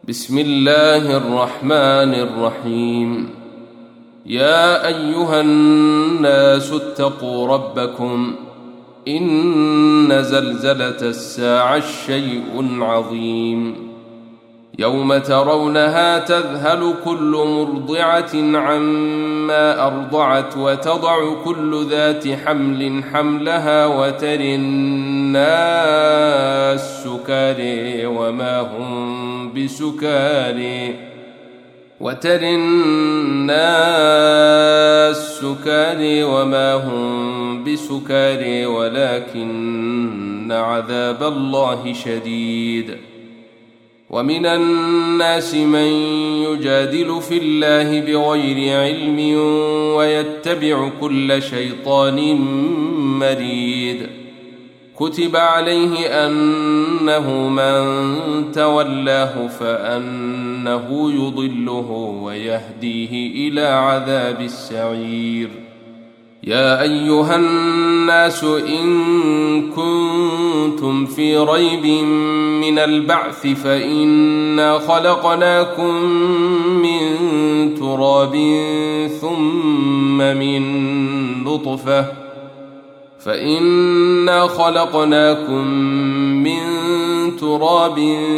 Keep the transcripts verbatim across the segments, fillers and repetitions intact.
بسم الله الرحمن الرحيم. يا أيها الناس اتقوا ربكم إن زلزلة الساعة شيء عظيم يوم ترونها تذهل كل مرضعة عما أرضعت وتضع كل ذات حمل حملها وترى الناس سكارى وما هم بسكارى وترى الناس سكارى وما هم بسكارى ولكن عذاب الله شديد. ومن الناس من يجادل في الله بغير علم ويتبع كل شيطان مريد. كتب عليه أنه من تولاه فأنه يضله ويهديه إلى عذاب السعير. يا أيها الناس إن كنتم في ريب من البعث فإنا خلقناكم من تراب ثم من نطفة فإنا خلقناكم من تراب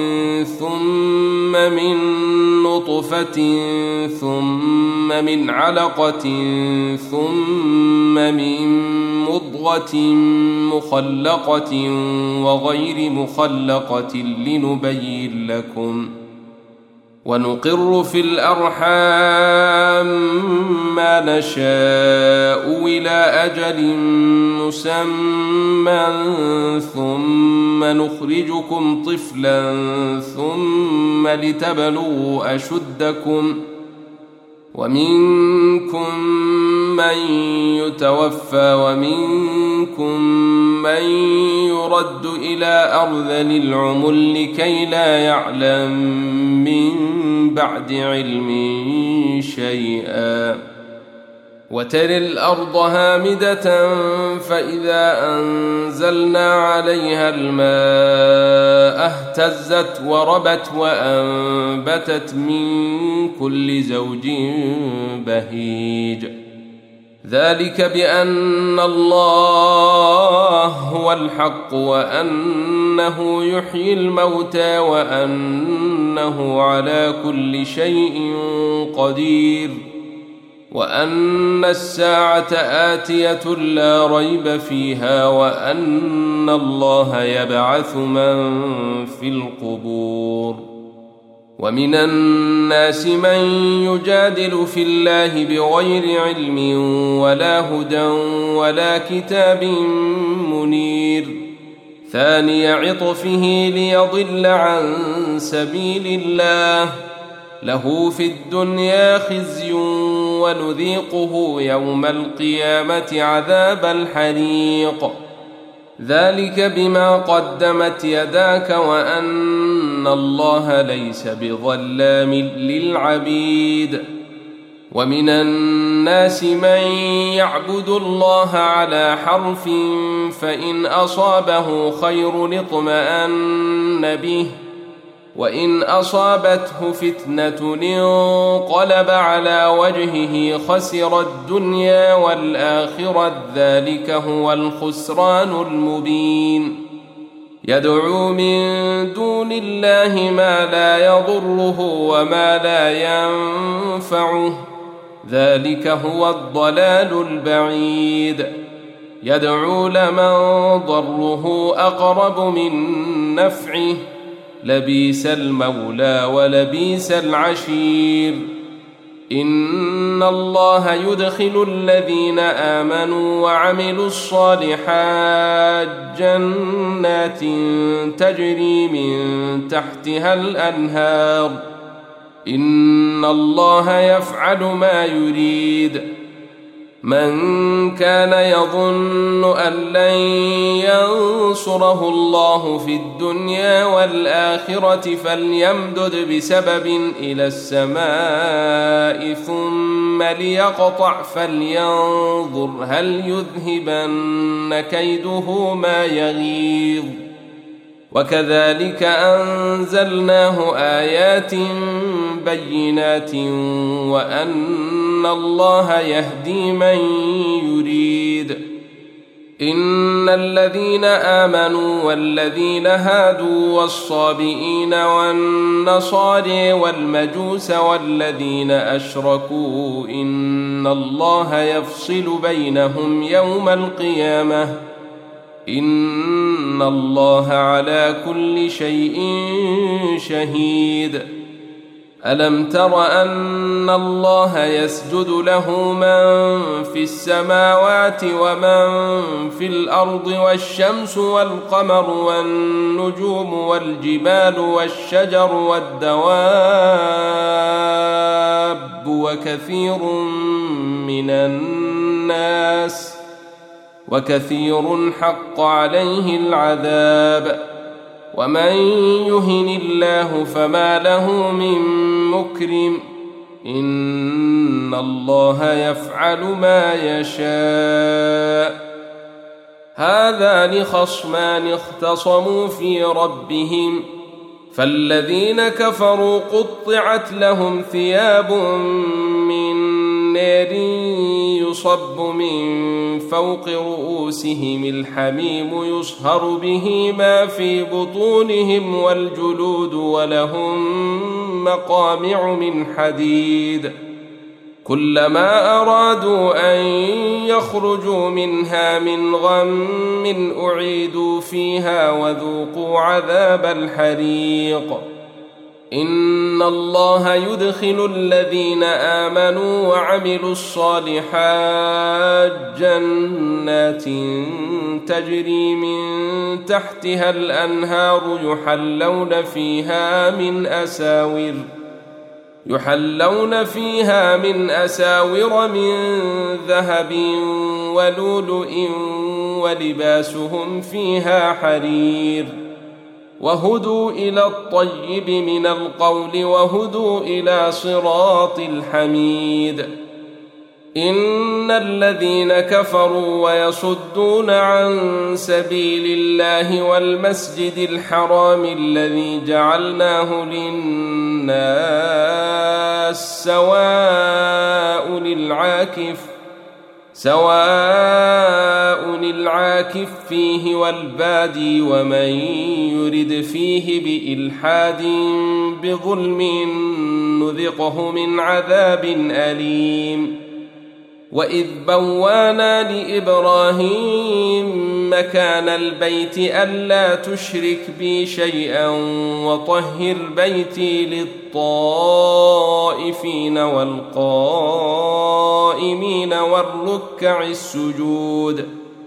ثم من نطفة ثم من علقة ثم من مضغة مخلقة وغير مخلقة لنبين لكم ونقر في الأرحام ما نشاء إلى أجل مسمى ثم نخرجكم طفلا ثم لتبلغوا أشدكم ومنكم من يتوفى ومنكم من يرد إلى أرذل العمر لكي لا يعلم من بعد علم شيئا. وترى الأرض هامدة فإذا أنزلنا عليها الماء اهتزت وربت وأنبتت من كل زوج بهيج. ذلك بأن الله هو الحق وأنه يحيي الموتى وأنه على كل شيء قدير وأن الساعة آتية لا ريب فيها وأن الله يبعث من في القبور. ومن الناس من يجادل في الله بغير علم ولا هدى ولا كتاب منير. ثاني عطفه ليضل عن سبيل الله له في الدنيا خزي ونذيقه يوم القيامة عذاب الحريق. ذلك بما قدمت يداك وأن الله ليس بظلام للعبيد. ومن الناس من يعبد الله على حرف فإن أصابه خير اطمأن به وإن أصابته فتنة انقلب على وجهه خسر الدنيا والآخرة ذلك هو الخسران المبين. يدعو من دون الله ما لا يضره وما لا ينفعه ذلك هو الضلال البعيد. يدعو لمن ضره أقرب من نفعه لبيس المولى ولبيس العشير. إن الله يدخل الذين آمنوا وعملوا الصالحات جنات تجري من تحتها الأنهار إن الله يفعل ما يريد. من كان يظن أن لن ينصره الله في الدنيا والآخرة فليمدد بسبب إلى السماء ثم ليقطع فلينظر هل يذهبن كيده ما يغيظ. وكذلك أنزلناه آيات بينات وأن الله يهدي من يريد. إن الذين آمنوا والذين هادوا والصابئين والنصارى والمجوس والذين أشركوا إن الله يفصل بينهم يوم القيامة إن الله على كل شيء شهيد. ألم تر أن الله يسجد له من في السماوات ومن في الأرض والشمس والقمر والنجوم والجبال والشجر والدواب وكثير من الناس وكثير حق عليه العذاب ومن يهن الله فما له من مكرم إن الله يفعل ما يشاء. هذان خصمان اختصموا في ربهم فالذين كفروا قطعت لهم ثياب من نار يصب من فوق رؤوسهم الحميم يصهر به ما في بطونهم والجلود ولهم مقامع من حديد كلما أرادوا أن يخرجوا منها من غم أعيدوا فيها وذوقوا عذاب الحريق. إن الله يدخل الذين آمنوا وعملوا الصالحات جنات تجري من تحتها الأنهار يحلون فيها من أساور يحلون فيها من أساور من ذهب ولؤلؤ ولباسهم فيها حرير وهدوا إلى الطيب من القول وهدوا إلى صراط الحميد. إن الذين كفروا ويصدون عن سبيل الله والمسجد الحرام الذي جعلناه للناس سواء العاكف سواء العاكف فيه والبادي ومن يرد فيه بإلحاد بظلم نذقه من عذاب أليم. وإذ بوانا لإبراهيم مكان البيت ألا تشرك بي شيئا وطهر بيتي للطائفين والقائمين والركع السجود.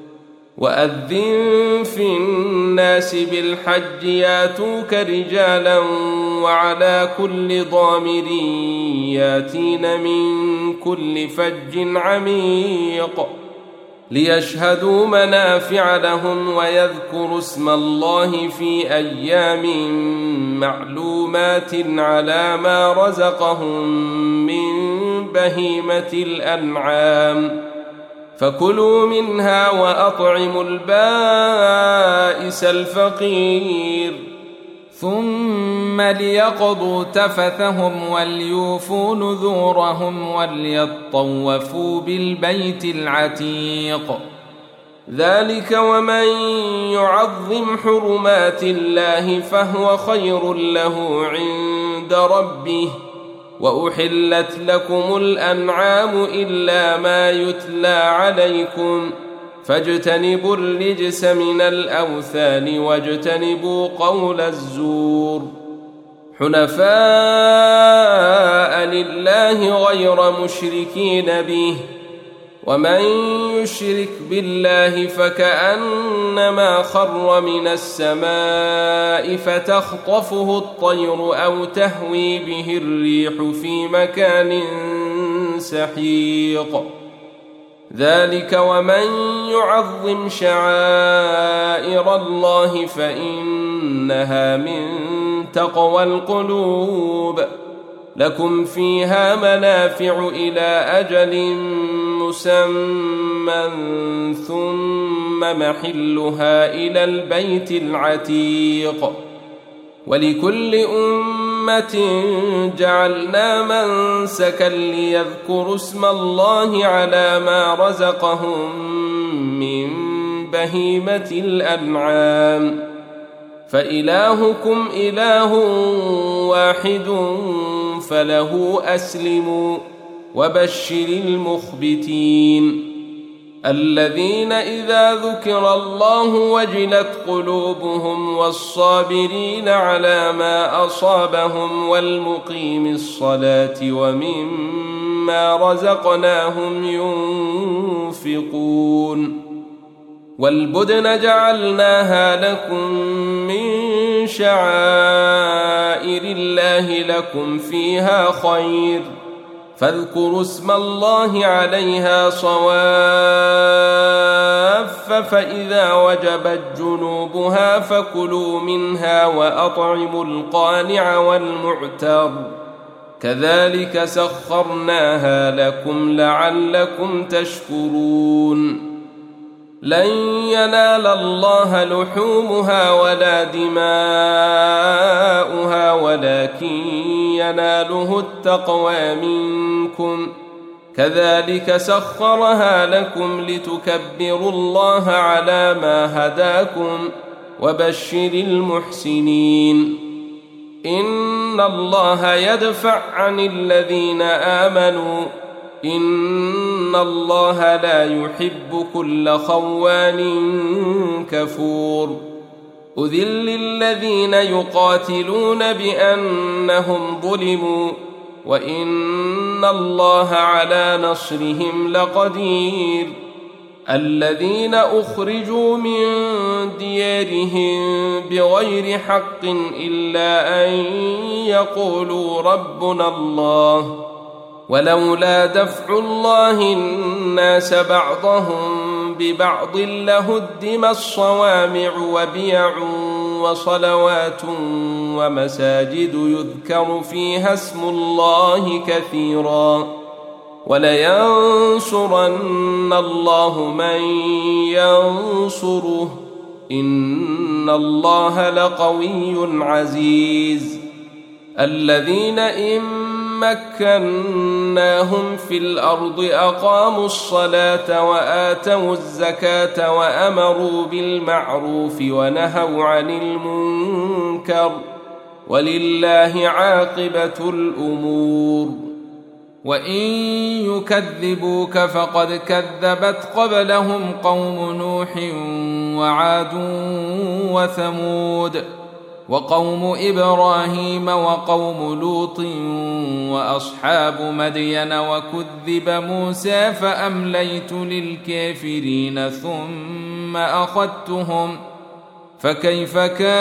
وأذن في الناس بالحج ياتوك رجالا وعلى كل ضامر ياتين من كل فج عميق ليشهدوا منافع لهم ويذكروا اسم الله في أيام معلومات على ما رزقهم من بهيمة الأنعام فكلوا منها وأطعموا البائس الفقير ثم ليقضوا تفثهم وليوفوا نذورهم وليطوفوا بالبيت العتيق. ذلك ومن يعظم حرمات الله فهو خير له عند ربه. وأحلت لكم الأنعام إلا ما يتلى عليكم فاجتنبوا الرجس من الأوثان واجتنبوا قول الزور حنفاء لله غير مشركين به ومن يشرك بالله فكأنما خر من السماء فتخطفه الطير أو تهوي به الريح في مكان سحيق. ذلك ومن يعظم شعائر الله فإنها من تقوى القلوب. لكم فيها منافع إلى أجل مسمى ثم محلها إلى البيت العتيق. ولكل أمة جعلنا منسكا ليذكروا اسم الله على ما رزقهم من بهيمة الأنعام، فإلهكم إله واحد فله أسلموا وبشر المخبتين الذين إذا ذكر الله وجلت قلوبهم والصابرين على ما أصابهم والمقيم الصلاة ومما رزقناهم ينفقون. والبدن جعلناها لكم من شعائر الله لكم فيها خير، فاذكروا اسم الله عليها صواف، فإذا وجبت جنوبها فكلوا منها وأطعموا القانع والمعتر، كذلك سخرناها لكم لعلكم تشكرون. لن ينال الله لحومها ولا دماؤها ولكن يناله التقوى منكم، كذلك سخرها لكم لتكبروا الله على ما هداكم وبشر المحسنين. إن الله يدفع عن الذين آمنوا إن الله لا يحب كل خوان كفور. أذل الذين يقاتلون بأنهم ظلموا وإن الله على نصرهم لقدير. الذين أخرجوا من ديارهم بغير حق إلا أن يقولوا ربنا الله، ولولا دفع الله الناس بعضهم ببعض لهدمت صوامع وبيع وصلوات ومساجد يذكر فيها اسم الله كثيرا، ولينصرن الله من ينصره إن الله لقوي عزيز. الذين إن مكناهم في الأرض أقاموا الصلاة وآتوا الزكاة وأمروا بالمعروف ونهوا عن المنكر، ولله عاقبة الأمور. وإن يكذبوك فقد كذبت قبلهم قوم نوح وعاد وثمود وقوم إبراهيم وقوم لوط وأصحاب مدين، وكذب موسى فأمليت للكافرين ثم أخذتهم فكيف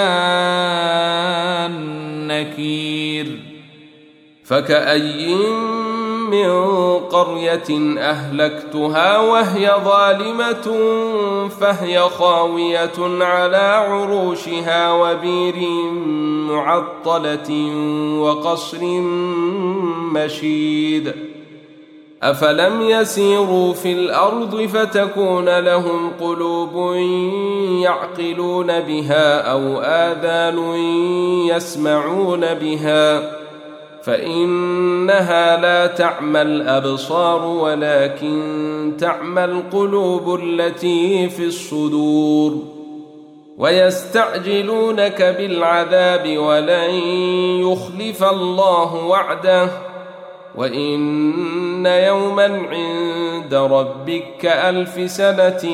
كان نكير. فكأي من قرية أهلكتها وهي ظالمة فهي خاوية على عروشها وبير معطلة وقصر مشيد. أفلم يسيروا في الأرض فتكون لهم قلوب يعقلون بها أو آذان يسمعون بها، فإنها لا تعمى الأبصار ولكن تعمى القلوب التي في الصدور. ويستعجلونك بالعذاب ولن يخلف الله وعده، وإن يوما عند ربك كألف سنة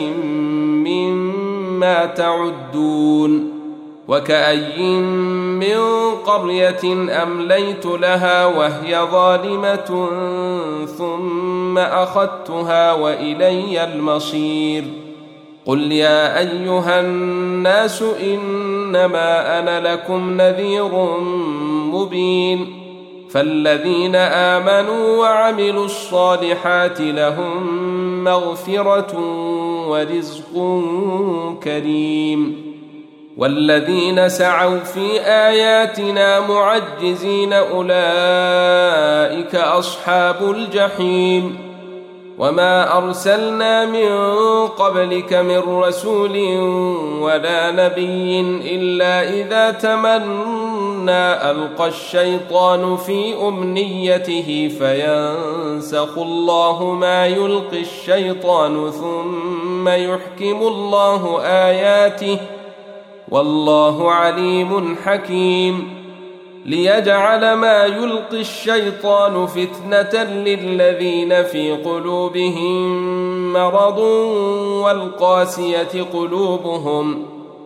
مما تعدون. وكأي من قرية أمليت لها وهي ظالمة ثم أخذتها وإلي المصير. قل يا أيها الناس إنما أنا لكم نذير مبين. فالذين آمنوا وعملوا الصالحات لهم مغفرة ورزق كريم. والذين سعوا في آياتنا معجزين أولئك أصحاب الجحيم وما أرسلنا من قبلك من رسول ولا نبي إلا إذا تمنى ألقى الشيطان في أمنيته فينسخ الله ما يلقي الشيطان ثم يحكم الله آياته والله عليم حكيم ليجعل ما يلقي الشيطان فتنة للذين في قلوبهم مرض والقاسية قلوبهم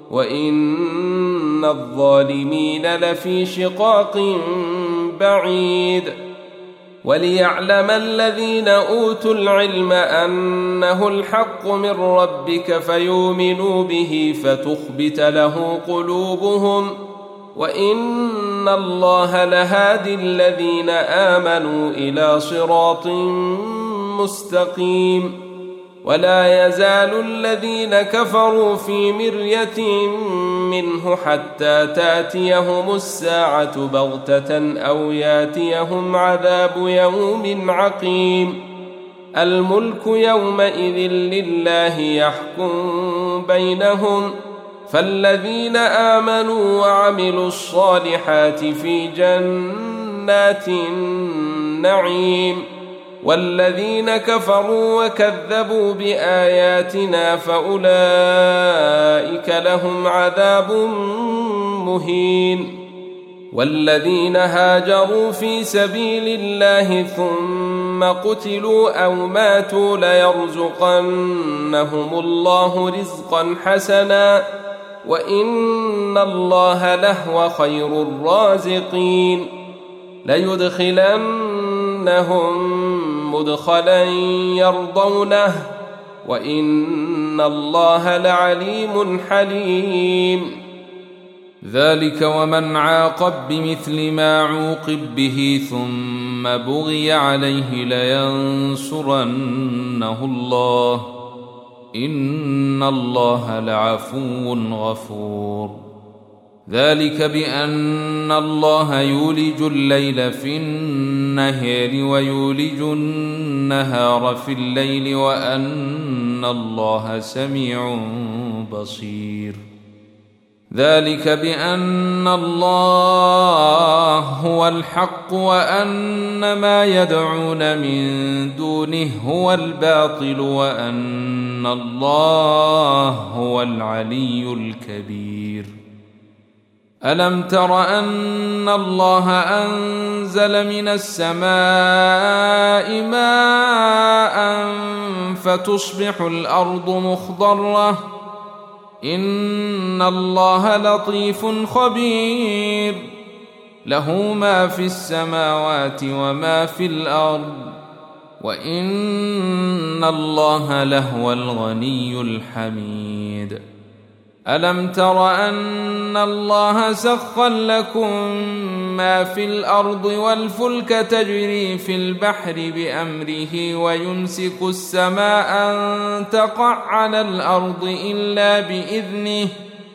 وإن الظالمين لفي شقاق بعيد وليعلم الذين أوتوا العلم أنه الحق من ربك فيؤمنوا به فتخبت له قلوبهم وإن الله لهادي الذين آمنوا إلى صراط مستقيم ولا يزال الذين كفروا في مرية منه حتى تأتيهم الساعة بغتة أو يأتيهم عذاب يوم عقيم الملك يومئذ لله يحكم بينهم فالذين آمنوا وعملوا الصالحات في جنات النعيم والذين كفروا وكذبوا بآياتنا فأولئك لهم عذاب مهين والذين هاجروا في سبيل الله ثم قتلوا أو ماتوا ليرزقنهم الله رزقا حسنا وإن الله لهو خير الرازقين ليدخلنهم مدخلا يرضونه وإن الله لعليم حليم ذلك ومن عاقب بمثل ما عوقب به ثم بغي عليه لينصرنه الله إن الله لعفو غفور ذلك بأن الله يولج الليل في النهار ويولج النهار في الليل وأن الله سميع بصير ذلك بأن الله هو الحق وأن ما يدعون من دونه هو الباطل وأن الله هو العلي الكبير ألم تر أن الله أنزل من السماء ماء فتصبح الأرض مخضرة إن الله لطيف خبير له ما في السماوات وما في الأرض وإن الله لهو الغني الحميد ألم تر أن الله سخر لكم ما في الأرض والفلك تجري في البحر بأمره ويمسك السماء أن تقع على الأرض إلا بإذنه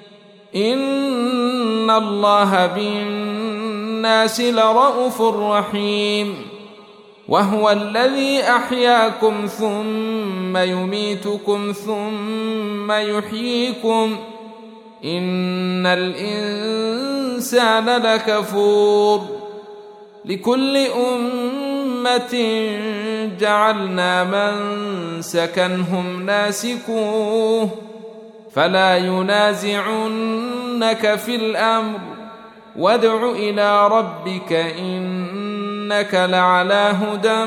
إن الله بالناس لرءوف رحيم وهو الذي أحياكم ثم يميتكم ثم يحييكم إن الإنسان لكفور لكل أمة جعلنا منسكنهم ناسكوه فلا ينازعنك في الأمر وادع إلى ربك إنك لعلى هدى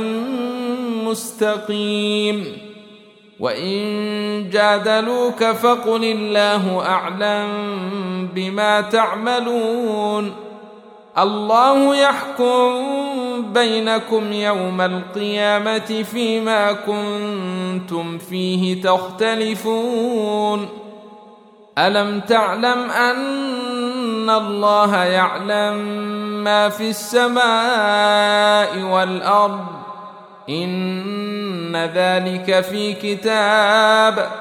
مستقيم وإن جادلوك فقل الله أعلم بما تعملون الله يحكم بينكم يوم القيامة فيما كنتم فيه تختلفون ألم تعلم أن الله يعلم ما في السماء والأرض إن ذلك في كتاب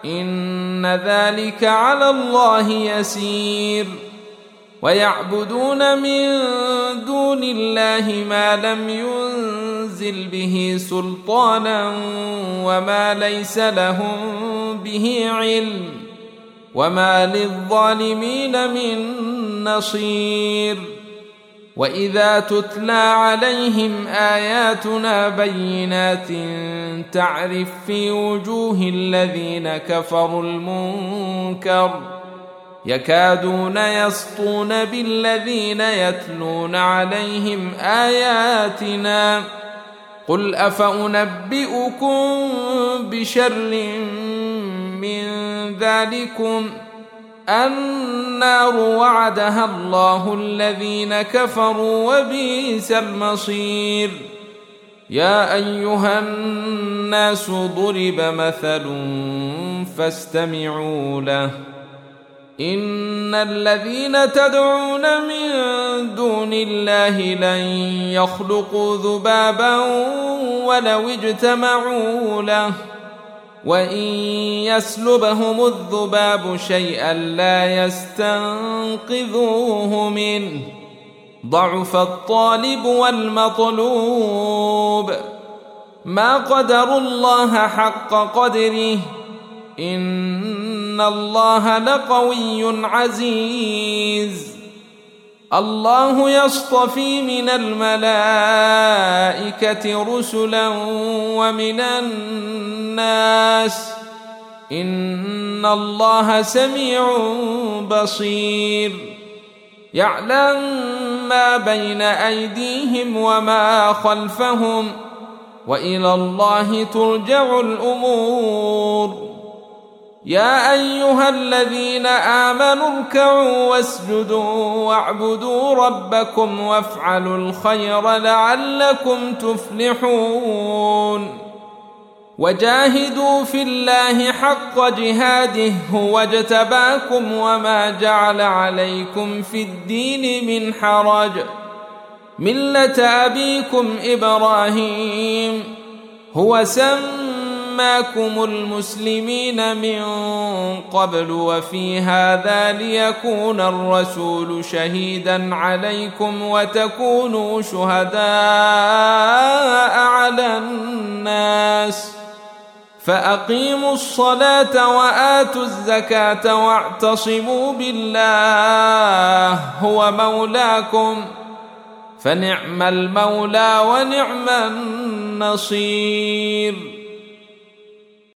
إن ذلك على الله يسير. ويعبدون من دون الله ما لم ينزل به سلطانا وما ليس لهم به علم، وما للظالمين من نصير. وإذا تتلى عليهم آياتنا بينات تعرف في وجوه الذين كفروا المنكر يكادون يسطون بالذين يتلون عليهم آياتنا. قل أفأنبئكم بشر من ذلكم النار وعدها الله الذين كفروا وبئس المصير. يا أيها الناس ضرب مثل فاستمعوا له. إن الذين تدعون من دون الله لن يخلقوا ذبابا ولو اجتمعوا له، وإن يسلبهم الذباب شيئا لا يستنقذوه منه، ضعف الطالب والمطلوب. ما قدروا الله حق قدره، إن الله لقوي عزيز. الله يصطفي من الملائكة رسلا ومن الناس، إن الله سميع بصير. يعلم ما بين أيديهم وما خلفهم، وإلى الله ترجع الأمور. يا أيها الذين آمنوا اركعوا واسجدوا واعبدوا ربكم وافعلوا الخير لعلكم تفلحون. وجاهدوا في الله حق جهاده هو اجتباكم وما جعل عليكم في الدين من حرج، ملة أبيكم إبراهيم هو سماكم المسلمين من قبل وفي هذا ليكون الرسول شهيدا عليكم وتكونوا شهداء على الناس. فأقيموا الصلاة وآتوا الزكاة واعتصموا بالله هو مولاكم، فنعم المولى ونعم النصير.